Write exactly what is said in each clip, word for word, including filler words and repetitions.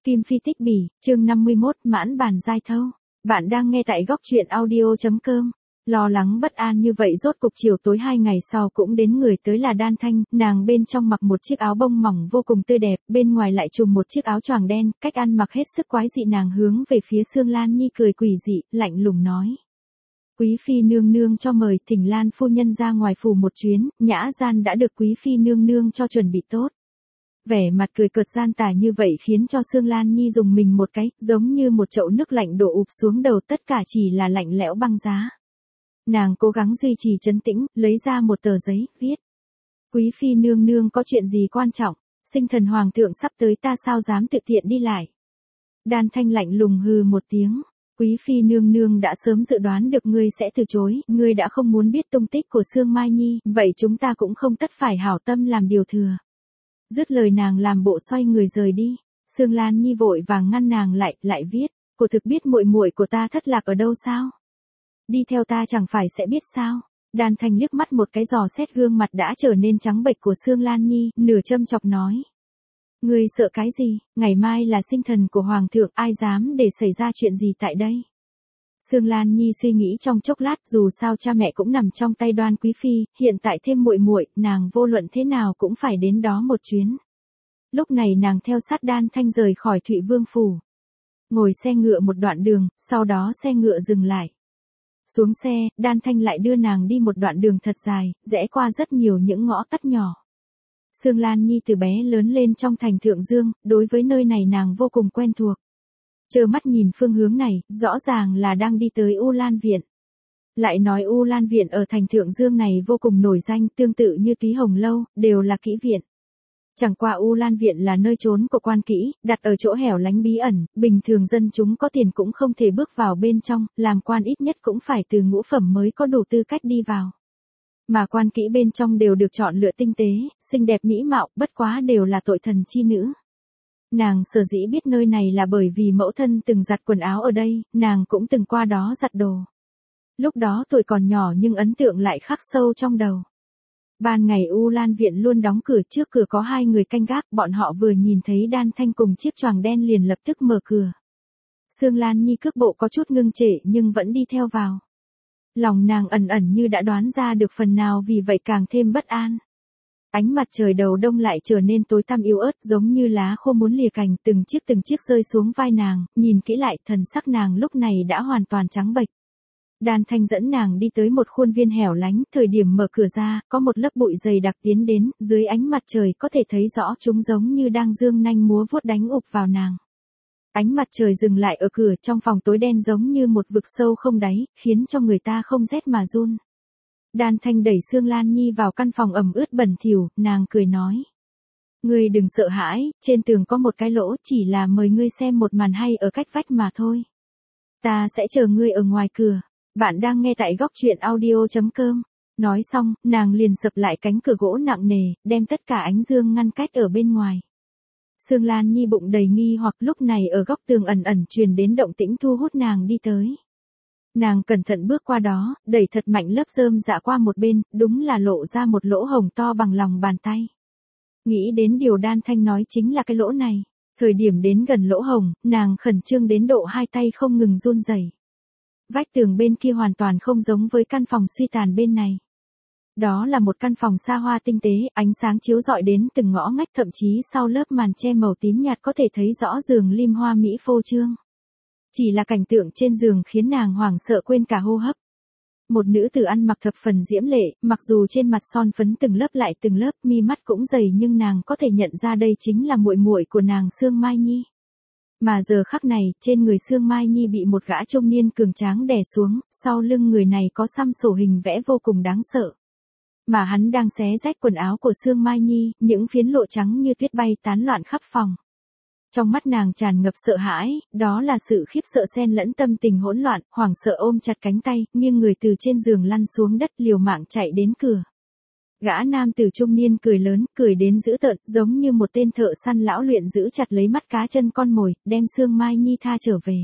Kim Phi tích bỉ, chương năm mươi mốt, mãn bàn giai thâu. Bạn đang nghe tại góc truyện audio.com. Lo lắng bất an như vậy rốt cục chiều tối hai ngày sau cũng đến người tới là Đan Thanh, nàng bên trong mặc một chiếc áo bông mỏng vô cùng tươi đẹp, bên ngoài lại trùm một chiếc áo choàng đen, cách ăn mặc hết sức quái dị. Nàng hướng về phía Sương Lan Nhi cười quỷ dị, lạnh lùng nói. Quý phi nương nương cho mời thỉnh Lan phu nhân ra ngoài phủ một chuyến, nhã gian đã được quý phi nương nương cho chuẩn bị tốt. Vẻ mặt cười cợt gian tà như vậy khiến cho Sương Lan Nhi dùng mình một cái, giống như một chậu nước lạnh đổ ụp xuống đầu, tất cả chỉ là lạnh lẽo băng giá. Nàng cố gắng duy trì trấn tĩnh, lấy ra một tờ giấy, viết. Quý phi nương nương có chuyện gì quan trọng, sinh thần hoàng thượng sắp tới, ta sao dám tự tiện đi lại. Đan Thanh lạnh lùng hừ một tiếng. Quý phi nương nương đã sớm dự đoán được ngươi sẽ từ chối, ngươi đã không muốn biết tung tích của Sương Mai Nhi, vậy chúng ta cũng không tất phải hảo tâm làm điều thừa. Dứt lời nàng làm bộ xoay người rời đi. Sương Lan Nhi vội vàng ngăn nàng lại, lại viết, cô thực biết muội muội của ta thất lạc ở đâu sao? Đi theo ta chẳng phải sẽ biết sao? Đan Thanh liếc mắt một cái dò xét gương mặt đã trở nên trắng bệch của Sương Lan Nhi, nửa châm chọc nói. Ngươi sợ cái gì, ngày mai là sinh thần của Hoàng thượng, ai dám để xảy ra chuyện gì tại đây? Sương Lan Nhi suy nghĩ trong chốc lát, dù sao cha mẹ cũng nằm trong tay Đoan quý phi, hiện tại thêm muội muội, nàng vô luận thế nào cũng phải đến đó một chuyến. Lúc này nàng theo sát Đan Thanh rời khỏi Thụy Vương phủ. Ngồi xe ngựa một đoạn đường, sau đó xe ngựa dừng lại. Xuống xe, Đan Thanh lại đưa nàng đi một đoạn đường thật dài, rẽ qua rất nhiều những ngõ tắt nhỏ. Sương Lan Nhi từ bé lớn lên trong thành Thượng Dương, đối với nơi này nàng vô cùng quen thuộc. Trơ mắt nhìn phương hướng này, rõ ràng là đang đi tới U Lan Viện. Lại nói U Lan Viện ở thành Thượng Dương này vô cùng nổi danh, tương tự như Túy Hồng Lâu, đều là kỹ viện. Chẳng qua U Lan Viện là nơi trốn của quan kỹ, đặt ở chỗ hẻo lánh bí ẩn, bình thường dân chúng có tiền cũng không thể bước vào bên trong, làm quan ít nhất cũng phải từ ngũ phẩm mới có đủ tư cách đi vào. Mà quan kỹ bên trong đều được chọn lựa tinh tế, xinh đẹp mỹ mạo, bất quá đều là tội thần chi nữ. Nàng sở dĩ biết nơi này là bởi vì mẫu thân từng giặt quần áo ở đây, nàng cũng từng qua đó giặt đồ. Lúc đó tuổi còn nhỏ nhưng ấn tượng lại khắc sâu trong đầu. Ban ngày U Lan Viện luôn đóng cửa, trước cửa có hai người canh gác, bọn họ vừa nhìn thấy Đan Thanh cùng chiếc choàng đen liền lập tức mở cửa. Sương Lan Nhi cước bộ có chút ngưng trệ nhưng vẫn đi theo vào. Lòng nàng ẩn ẩn như đã đoán ra được phần nào, vì vậy càng thêm bất an. Ánh mặt trời đầu đông lại trở nên tối tăm yếu ớt, giống như lá khô muốn lìa cành, từng chiếc từng chiếc rơi xuống vai nàng, nhìn kỹ lại, thần sắc nàng lúc này đã hoàn toàn trắng bệch. Đan Thanh dẫn nàng đi tới một khuôn viên hẻo lánh, thời điểm mở cửa ra, có một lớp bụi dày đặc tiến đến, dưới ánh mặt trời có thể thấy rõ chúng giống như đang giương nanh múa vuốt đánh ụp vào nàng. Ánh mặt trời dừng lại ở cửa, trong phòng tối đen giống như một vực sâu không đáy, khiến cho người ta không rét mà run. Đan Thanh đẩy Sương Lan Nhi vào căn phòng ẩm ướt bẩn thỉu, nàng cười nói. Ngươi đừng sợ hãi, trên tường có một cái lỗ, chỉ là mời ngươi xem một màn hay ở cách vách mà thôi. Ta sẽ chờ ngươi ở ngoài cửa. Bạn đang nghe tại góc truyện audio.com. Nói xong, nàng liền sập lại cánh cửa gỗ nặng nề, đem tất cả ánh dương ngăn cách ở bên ngoài. Sương Lan Nhi bụng đầy nghi hoặc, lúc này ở góc tường ẩn ẩn truyền đến động tĩnh thu hút nàng đi tới. Nàng cẩn thận bước qua đó, đẩy thật mạnh lớp rơm dạ qua một bên, đúng là lộ ra một lỗ hổng to bằng lòng bàn tay. Nghĩ đến điều Đan Thanh nói chính là cái lỗ này. Thời điểm đến gần lỗ hổng, nàng khẩn trương đến độ hai tay không ngừng run rẩy. Vách tường bên kia hoàn toàn không giống với căn phòng suy tàn bên này. Đó là một căn phòng xa hoa tinh tế, ánh sáng chiếu rọi đến từng ngõ ngách, thậm chí sau lớp màn che màu tím nhạt có thể thấy rõ giường lim hoa mỹ phô trương. Chỉ là cảnh tượng trên giường khiến nàng hoảng sợ quên cả hô hấp. Một nữ tử ăn mặc thập phần diễm lệ, mặc dù trên mặt son phấn từng lớp lại từng lớp, mi mắt cũng dày, nhưng nàng có thể nhận ra đây chính là muội muội của nàng Sương Mai Nhi. Mà giờ khắc này, trên người Sương Mai Nhi bị một gã trung niên cường tráng đè xuống, sau lưng người này có xăm sổ hình vẽ vô cùng đáng sợ. Mà hắn đang xé rách quần áo của Sương Mai Nhi, những phiến lụa trắng như tuyết bay tán loạn khắp phòng. Trong mắt nàng tràn ngập sợ hãi, đó là sự khiếp sợ xen lẫn tâm tình hỗn loạn, hoảng sợ ôm chặt cánh tay, nghiêng người từ trên giường lăn xuống đất, liều mạng chạy đến cửa. Gã nam tử trung niên cười lớn, cười đến dữ tợn, giống như một tên thợ săn lão luyện giữ chặt lấy mắt cá chân con mồi, đem Sương Mai Nhi tha trở về.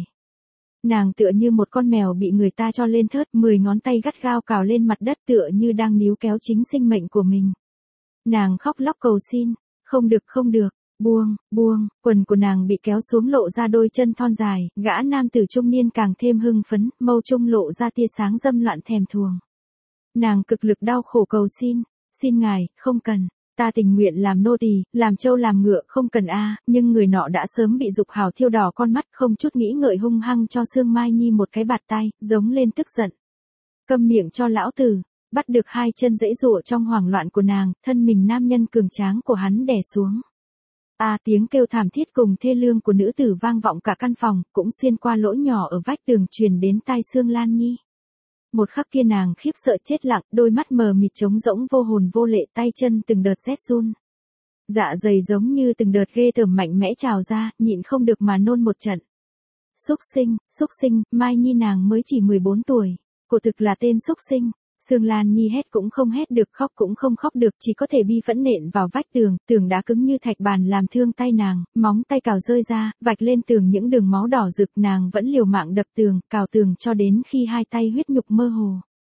Nàng tựa như một con mèo bị người ta cho lên thớt, mười ngón tay gắt gao cào lên mặt đất, tựa như đang níu kéo chính sinh mệnh của mình. Nàng khóc lóc cầu xin, không được không được, Buông, buông, quần của nàng bị kéo xuống lộ ra đôi chân thon dài, gã nam tử trung niên càng thêm hưng phấn, mâu trung lộ ra tia sáng dâm loạn thèm thuồng. Nàng cực lực đau khổ cầu xin, xin ngài, không cần, ta tình nguyện làm nô tỳ, làm trâu làm ngựa, không cần a, nhưng người nọ đã sớm bị dục hào thiêu đỏ con mắt, không chút nghĩ ngợi hung hăng cho Sương Mai Nhi một cái bạt tay, giống lên tức giận. Câm miệng cho lão tử, bắt được hai chân giãy giụa trong hoảng loạn của nàng, thân mình nam nhân cường tráng của hắn đè xuống. A à, tiếng kêu thảm thiết cùng thê lương của nữ tử vang vọng cả căn phòng, cũng xuyên qua lỗ nhỏ ở vách tường truyền đến tai Sương Lan Nhi. Một khắc kia nàng khiếp sợ chết lặng, đôi mắt mờ mịt trống rỗng vô hồn vô lệ, tay chân từng đợt rét run. Dạ dày giống như từng đợt ghê tởm mạnh mẽ trào ra, nhịn không được mà nôn một trận. Xúc sinh, xúc sinh, Mai Nhi nàng mới chỉ mười bốn tuổi, cô thực là tên xúc sinh. Sương Lan Nhi hét cũng không hét được, khóc cũng không khóc được, chỉ có thể bi phẫn nện vào vách tường, tường đá cứng như thạch bàn làm thương tay nàng, móng tay cào rơi ra, vạch lên tường những đường máu đỏ rực, nàng vẫn liều mạng đập tường, cào tường cho đến khi hai tay huyết nhục mơ hồ.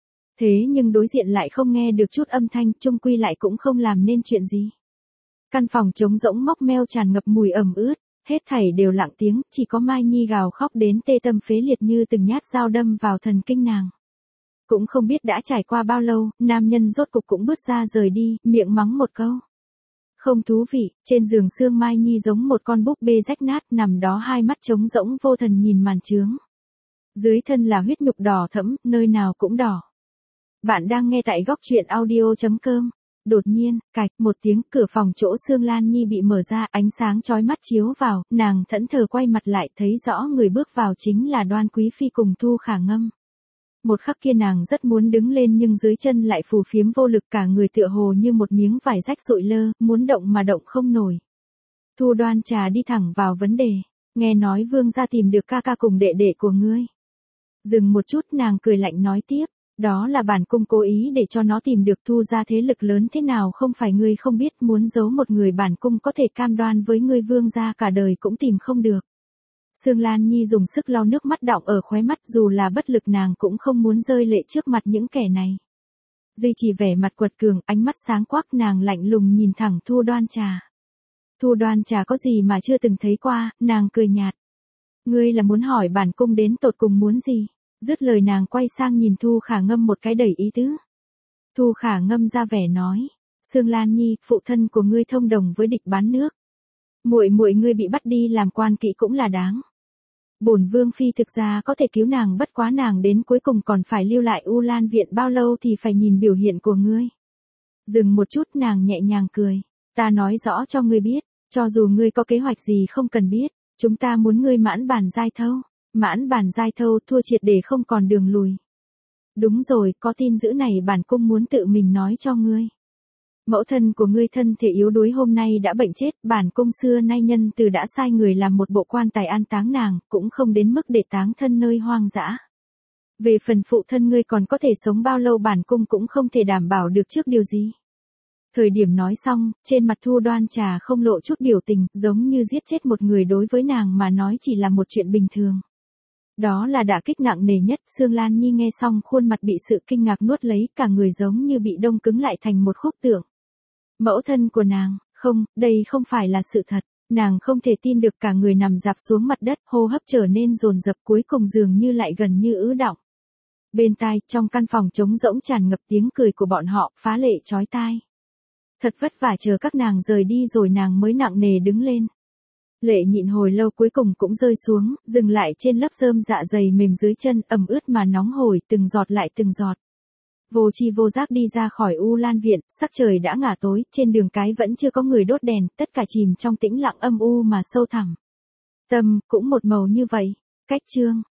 Thế nhưng đối diện lại không nghe được chút âm thanh, chung quy lại cũng không làm nên chuyện gì. Căn phòng trống rỗng móc meo tràn ngập mùi ẩm ướt, hết thảy đều lặng tiếng, chỉ có Mai Nhi gào khóc đến tê tâm phế liệt như từng nhát dao đâm vào thần kinh nàng. Cũng không biết đã trải qua bao lâu, nam nhân rốt cục cũng bước ra rời đi, miệng mắng một câu. Không thú vị, trên giường Sương Mai Nhi giống một con búp bê rách nát, nằm đó hai mắt trống rỗng vô thần nhìn màn trướng. Dưới thân là huyết nhục đỏ thẫm, nơi nào cũng đỏ. Bạn đang nghe tại góc truyện audio chấm com. Đột nhiên, cạch, một tiếng, cửa phòng chỗ Sương Lan Nhi bị mở ra, ánh sáng chói mắt chiếu vào, nàng thẫn thờ quay mặt lại, thấy rõ người bước vào chính là Đoan Quý Phi cùng Thu Khả Ngâm. Một khắc kia nàng rất muốn đứng lên nhưng dưới chân lại phù phiếm vô lực, cả người tựa hồ như một miếng vải rách sụi lơ, muốn động mà động không nổi. Thu Đoan Trà đi thẳng vào vấn đề, nghe nói vương gia tìm được ca ca cùng đệ đệ của ngươi. Dừng một chút nàng cười lạnh nói tiếp, đó là bản cung cố ý để cho nó tìm được. Thu ra thế lực lớn thế nào không phải ngươi không biết, muốn giấu một người bản cung có thể cam đoan với ngươi vương gia cả đời cũng tìm không được. Sương Lan Nhi dùng sức lau nước mắt đọng ở khóe mắt, dù là bất lực nàng cũng không muốn rơi lệ trước mặt những kẻ này. Duy trì vẻ mặt quật cường, ánh mắt sáng quắc, nàng lạnh lùng nhìn thẳng Thu Đoan Trà. Thu Đoan Trà có gì mà chưa từng thấy qua, nàng cười nhạt. Ngươi là muốn hỏi bản cung đến tột cùng muốn gì? Dứt lời nàng quay sang nhìn Thu Khả Ngâm một cái đầy ý tứ. Thu Khả Ngâm ra vẻ nói, Sương Lan Nhi, phụ thân của ngươi thông đồng với địch bán nước. Muội muội ngươi bị bắt đi làm quan kỵ cũng là đáng. Bổn vương phi thực ra có thể cứu nàng, bất quá nàng đến cuối cùng còn phải lưu lại U Lan viện bao lâu thì phải nhìn biểu hiện của ngươi. Dừng một chút nàng nhẹ nhàng cười, ta nói rõ cho ngươi biết, cho dù ngươi có kế hoạch gì không cần biết, chúng ta muốn ngươi mãn bản giai thâu, mãn bản giai thâu thua triệt để không còn đường lùi. Đúng rồi, có tin dữ này bản cung muốn tự mình nói cho ngươi. Mẫu thân của ngươi thân thể yếu đuối hôm nay đã bệnh chết, bản cung xưa nay nhân từ đã sai người làm một bộ quan tài an táng nàng, cũng không đến mức để táng thân nơi hoang dã. Về phần phụ thân ngươi còn có thể sống bao lâu bản cung cũng không thể đảm bảo được trước điều gì. Thời điểm nói xong, trên mặt Thu Đoan Trà không lộ chút biểu tình, giống như giết chết một người đối với nàng mà nói chỉ là một chuyện bình thường. Đó là đả kích nặng nề nhất. Sương Lan Nhi nghe xong khuôn mặt bị sự kinh ngạc nuốt lấy, cả người giống như bị đông cứng lại thành một khúc tượng. Mẫu thân của nàng, không, đây không phải là sự thật, nàng không thể tin được, cả người nằm dạp xuống mặt đất, hô hấp trở nên dồn dập, cuối cùng dường như lại gần như ứ đọng. Bên tai, trong căn phòng trống rỗng tràn ngập tiếng cười của bọn họ, phá lệ chói tai. Thật vất vả chờ các nàng rời đi rồi nàng mới nặng nề đứng lên. Lệ nhịn hồi lâu cuối cùng cũng rơi xuống, dừng lại trên lớp rơm dạ dày mềm dưới chân, ẩm ướt mà nóng hổi, từng giọt lại từng giọt. Vô tri vô giác đi ra khỏi U Lan viện, sắc trời đã ngả tối, trên đường cái vẫn chưa có người đốt đèn, tất cả chìm trong tĩnh lặng âm u mà sâu thẳm. Tâm, cũng một màu như vậy. Cách chương.